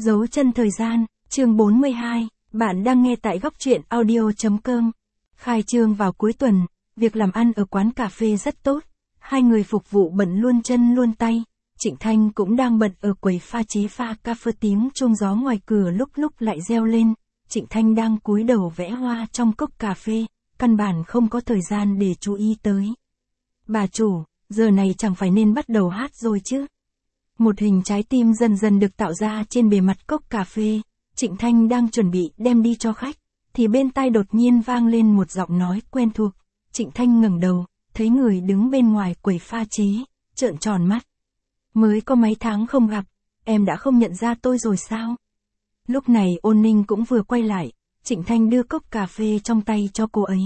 Dấu chân thời gian, chương 42, bạn đang nghe tại góc truyện audio.com. Khai trương vào cuối tuần, việc làm ăn ở quán cà phê rất tốt. Hai người phục vụ bận luôn chân luôn tay. Trịnh Thanh cũng đang bận ở quầy pha chế pha cà phê, tiếng chuông gió ngoài cửa lúc lúc lại reo lên. Trịnh Thanh đang cúi đầu vẽ hoa trong cốc cà phê, căn bản không có thời gian để chú ý tới. Bà chủ, giờ này chẳng phải nên bắt đầu hát rồi chứ? Một hình trái tim dần dần được tạo ra trên bề mặt cốc cà phê. Trịnh Thanh đang chuẩn bị đem đi cho khách, thì bên tai đột nhiên vang lên một giọng nói quen thuộc. Trịnh Thanh ngẩng đầu, thấy người đứng bên ngoài quầy pha chế, trợn tròn mắt. Mới có mấy tháng không gặp, em đã không nhận ra tôi rồi sao? Lúc này Ôn Ninh cũng vừa quay lại, Trịnh Thanh đưa cốc cà phê trong tay cho cô ấy.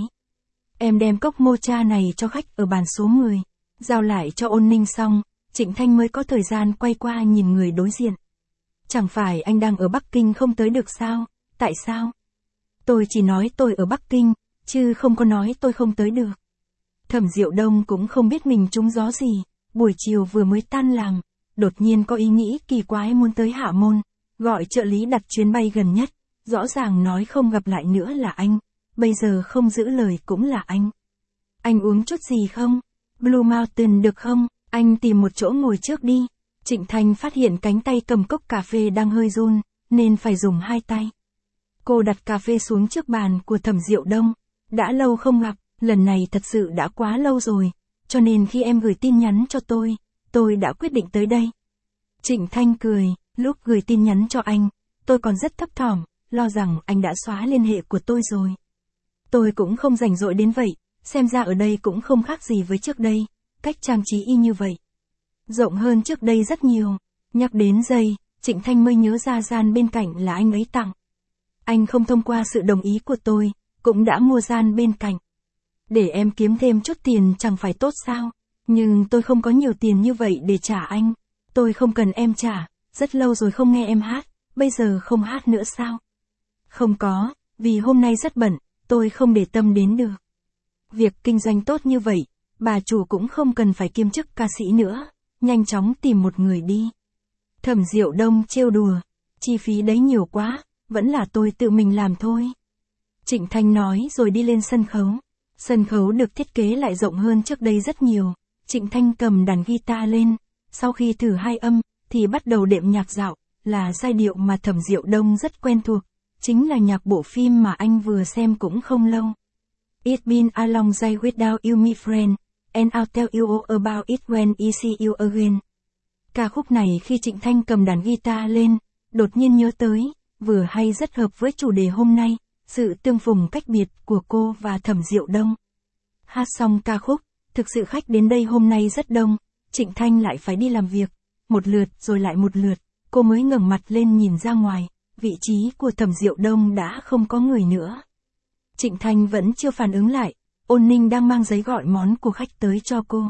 Em đem cốc mocha này cho khách ở bàn số 10, giao lại cho Ôn Ninh xong, Trịnh Thanh mới có thời gian quay qua nhìn người đối diện. Chẳng phải anh đang ở Bắc Kinh không tới được sao? Tại sao? Tôi chỉ nói tôi ở Bắc Kinh, chứ không có nói tôi không tới được. Thẩm Diệu Đông cũng không biết mình trúng gió gì, buổi chiều vừa mới tan làm, đột nhiên có ý nghĩ kỳ quái muốn tới Hạ Môn, gọi trợ lý đặt chuyến bay gần nhất, rõ ràng nói không gặp lại nữa là anh, bây giờ không giữ lời cũng là anh. Anh uống chút gì không? Blue Mountain được không? Anh tìm một chỗ ngồi trước đi. Trịnh Thanh phát hiện cánh tay cầm cốc cà phê đang hơi run, nên phải dùng hai tay. Cô đặt cà phê xuống trước bàn của Thẩm Diệu Đông. Đã lâu không gặp, lần này thật sự đã quá lâu rồi, cho nên khi em gửi tin nhắn cho tôi đã quyết định tới đây. Trịnh Thanh cười, lúc gửi tin nhắn cho anh, tôi còn rất thấp thỏm, lo rằng anh đã xóa liên hệ của tôi rồi. Tôi cũng không rảnh rỗi đến vậy, xem ra ở đây cũng không khác gì với trước đây, cách trang trí y như vậy. Rộng hơn trước đây rất nhiều. Nhắc đến giày, Trịnh Thanh mới nhớ ra gian bên cạnh là anh ấy tặng. Anh không thông qua sự đồng ý của tôi, cũng đã mua gian bên cạnh. Để em kiếm thêm chút tiền chẳng phải tốt sao? Nhưng tôi không có nhiều tiền như vậy để trả anh. Tôi không cần em trả, rất lâu rồi không nghe em hát, bây giờ không hát nữa sao? Không có, vì hôm nay rất bận, tôi không để tâm đến được. Việc kinh doanh tốt như vậy, bà chủ cũng không cần phải kiêm chức ca sĩ nữa, nhanh chóng tìm một người đi. Thẩm Diệu Đông trêu đùa, chi phí đấy nhiều quá, vẫn là tôi tự mình làm thôi. Trịnh Thanh nói rồi đi lên sân khấu. Sân khấu được thiết kế lại rộng hơn trước đây rất nhiều. Trịnh Thanh cầm đàn guitar lên, sau khi thử hai âm, thì bắt đầu đệm nhạc dạo, là giai điệu mà Thẩm Diệu Đông rất quen thuộc, chính là nhạc bộ phim mà anh vừa xem cũng không lâu. It's been a long day without you my friend, and I'll tell you all about it when I see you again. Ca khúc này khi Trịnh Thanh cầm đàn guitar lên, đột nhiên nhớ tới, vừa hay rất hợp với chủ đề hôm nay, sự tương phùng cách biệt của cô và Thẩm Diệu Đông. Hát xong ca khúc, thực sự khách đến đây hôm nay rất đông, Trịnh Thanh lại phải đi làm việc, một lượt rồi lại một lượt, cô mới ngẩng mặt lên nhìn ra ngoài, vị trí của Thẩm Diệu Đông đã không có người nữa. Trịnh Thanh vẫn chưa phản ứng lại, Ôn Ninh đang mang giấy gọi món của khách tới cho cô.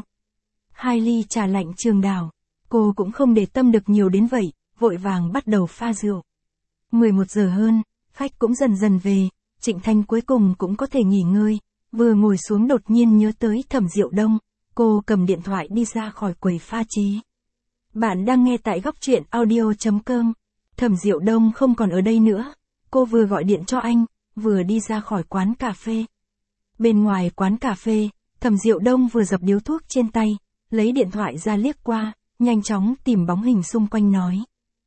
2 ly trà lạnh Trường Đào, cô cũng không để tâm được nhiều đến vậy, vội vàng bắt đầu pha rượu. 11 giờ hơn, khách cũng dần dần về, Trịnh Thanh cuối cùng cũng có thể nghỉ ngơi, vừa ngồi xuống đột nhiên nhớ tới Thẩm Diệu Đông, cô cầm điện thoại đi ra khỏi quầy pha chế. Bạn đang nghe tại góc truyện audio.com. Thẩm Diệu Đông không còn ở đây nữa, cô vừa gọi điện cho anh, vừa đi ra khỏi quán cà phê. Bên ngoài quán cà phê, Thẩm Diệu Đông vừa dập điếu thuốc trên tay, lấy điện thoại ra liếc qua, nhanh chóng tìm bóng hình xung quanh nói.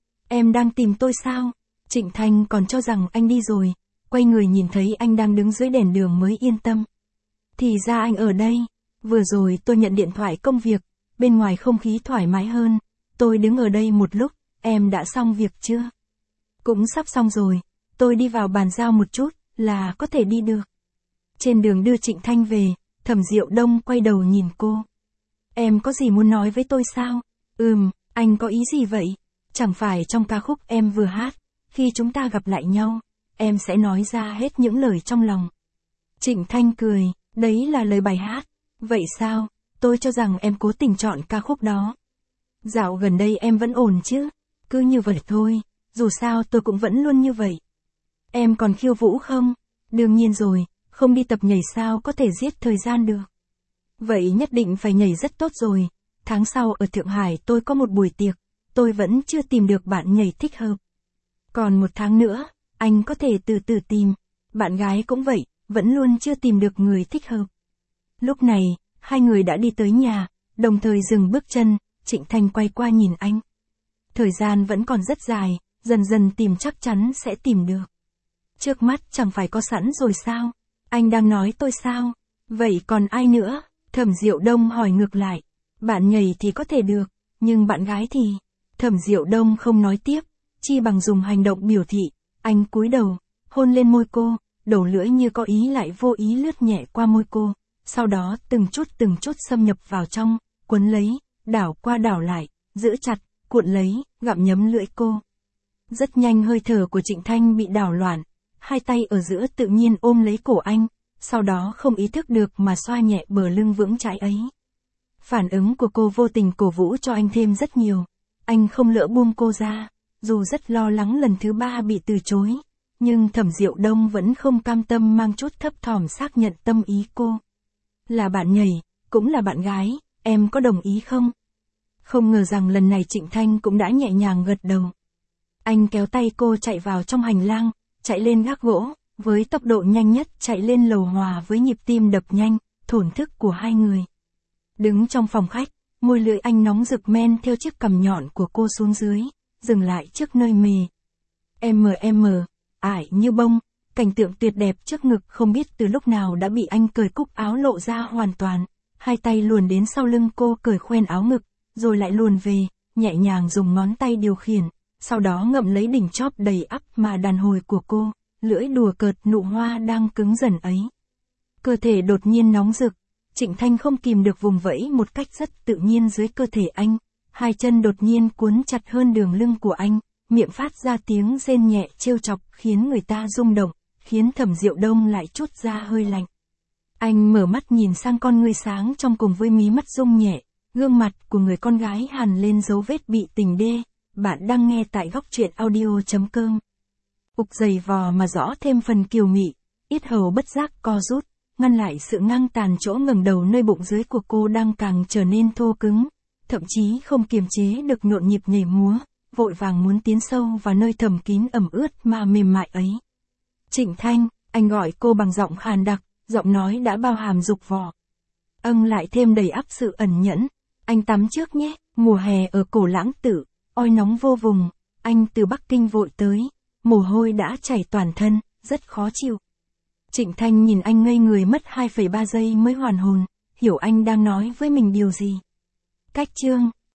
Em đang tìm tôi sao? Trịnh Thanh còn cho rằng anh đi rồi, quay người nhìn thấy anh đang đứng dưới đèn đường mới yên tâm. Thì ra anh ở đây, vừa rồi tôi nhận điện thoại công việc, bên ngoài không khí thoải mái hơn, tôi đứng ở đây một lúc, em đã xong việc chưa? Cũng sắp xong rồi, tôi đi vào bàn giao một chút, là có thể đi được. Trên đường đưa Trịnh Thanh về, Thẩm Diệu Đông quay đầu nhìn cô. Em có gì muốn nói với tôi sao? Anh có ý gì vậy? Chẳng phải trong ca khúc em vừa hát, khi chúng ta gặp lại nhau, em sẽ nói ra hết những lời trong lòng. Trịnh Thanh cười, đấy là lời bài hát. Vậy sao? Tôi cho rằng em cố tình chọn ca khúc đó. Dạo gần đây em vẫn ổn chứ? Cứ như vậy thôi, dù sao tôi cũng vẫn luôn như vậy. Em còn khiêu vũ không? Đương nhiên rồi, không đi tập nhảy sao có thể giết thời gian được. Vậy nhất định phải nhảy rất tốt rồi. Tháng sau ở Thượng Hải tôi có một buổi tiệc, tôi vẫn chưa tìm được bạn nhảy thích hợp. Còn 1 tháng nữa, anh có thể từ từ tìm. Bạn gái cũng vậy, vẫn luôn chưa tìm được người thích hợp. Lúc này, hai người đã đi tới nhà, đồng thời dừng bước chân, Trịnh Thanh quay qua nhìn anh. Thời gian vẫn còn rất dài, dần dần tìm chắc chắn sẽ tìm được. Trước mắt chẳng phải có sẵn rồi sao? Anh đang nói tôi sao? Vậy còn ai nữa? Thẩm Diệu Đông hỏi ngược lại. Bạn nhảy thì có thể được, nhưng bạn gái thì... Thẩm Diệu Đông không nói tiếp, chi bằng dùng hành động biểu thị. Anh cúi đầu, hôn lên môi cô, đầu lưỡi như có ý lại vô ý lướt nhẹ qua môi cô. Sau đó từng chút xâm nhập vào trong, quấn lấy, đảo qua đảo lại, giữ chặt, cuộn lấy, gặm nhấm lưỡi cô. Rất nhanh hơi thở của Trịnh Thanh bị đảo loạn, hai tay ở giữa tự nhiên ôm lấy cổ anh, sau đó không ý thức được mà xoa nhẹ bờ lưng vững chãi ấy. Phản ứng của cô vô tình cổ vũ cho anh thêm rất nhiều. Anh không lỡ buông cô ra, dù rất lo lắng lần thứ 3 bị từ chối, nhưng Thẩm Diệu Đông vẫn không cam tâm mang chút thấp thỏm xác nhận tâm ý cô. Là bạn nhảy, cũng là bạn gái, em có đồng ý không? Không ngờ rằng lần này Trịnh Thanh cũng đã nhẹ nhàng gật đầu. Anh kéo tay cô chạy vào trong hành lang, chạy lên gác gỗ, với tốc độ nhanh nhất chạy lên lầu hòa với nhịp tim đập nhanh, thổn thức của hai người. Đứng trong phòng khách, môi lưỡi anh nóng rực men theo chiếc cằm nhọn của cô xuống dưới, dừng lại trước nơi mề. Ải như bông, cảnh tượng tuyệt đẹp trước ngực không biết từ lúc nào đã bị anh cởi cúc áo lộ ra hoàn toàn. Hai tay luồn đến sau lưng cô cởi khoen áo ngực, rồi lại luồn về, nhẹ nhàng dùng ngón tay điều khiển, sau đó ngậm lấy đỉnh chóp đầy ắp mà đàn hồi của cô, lưỡi đùa cợt nụ hoa đang cứng dần ấy. Cơ thể đột nhiên nóng rực, Trịnh Thanh không kìm được vùng vẫy một cách rất tự nhiên dưới cơ thể anh, hai chân đột nhiên cuốn chặt hơn đường lưng của anh, miệng phát ra tiếng rên nhẹ trêu chọc khiến người ta rung động, khiến Thẩm Diệu Đông lại trút ra hơi lạnh. Anh mở mắt nhìn sang con ngươi sáng trong cùng với mí mắt rung nhẹ, gương mặt của người con gái hằn lên dấu vết bị tình đê. Bạn đang nghe tại góc truyện audio.com. Ục dày vò mà rõ thêm phần kiều mị, yết hầu bất giác co rút, ngăn lại sự ngang tàn chỗ ngẩng đầu nơi bụng dưới của cô đang càng trở nên thô cứng, thậm chí không kiềm chế được nhộn nhịp nhảy múa, vội vàng muốn tiến sâu vào nơi thầm kín ẩm ướt mà mềm mại ấy. Trịnh Thanh, anh gọi cô bằng giọng khàn đặc, giọng nói đã bao hàm dục vọng. Lại thêm đầy ắp sự ẩn nhẫn. Anh tắm trước nhé, mùa hè ở Cổ Lãng Tử, oi nóng vô vùng, anh từ Bắc Kinh vội tới, mồ hôi đã chảy toàn thân, rất khó chịu. Trịnh Thanh nhìn anh ngây người mất 2,3 giây mới hoàn hồn, hiểu anh đang nói với mình điều gì. Cách chương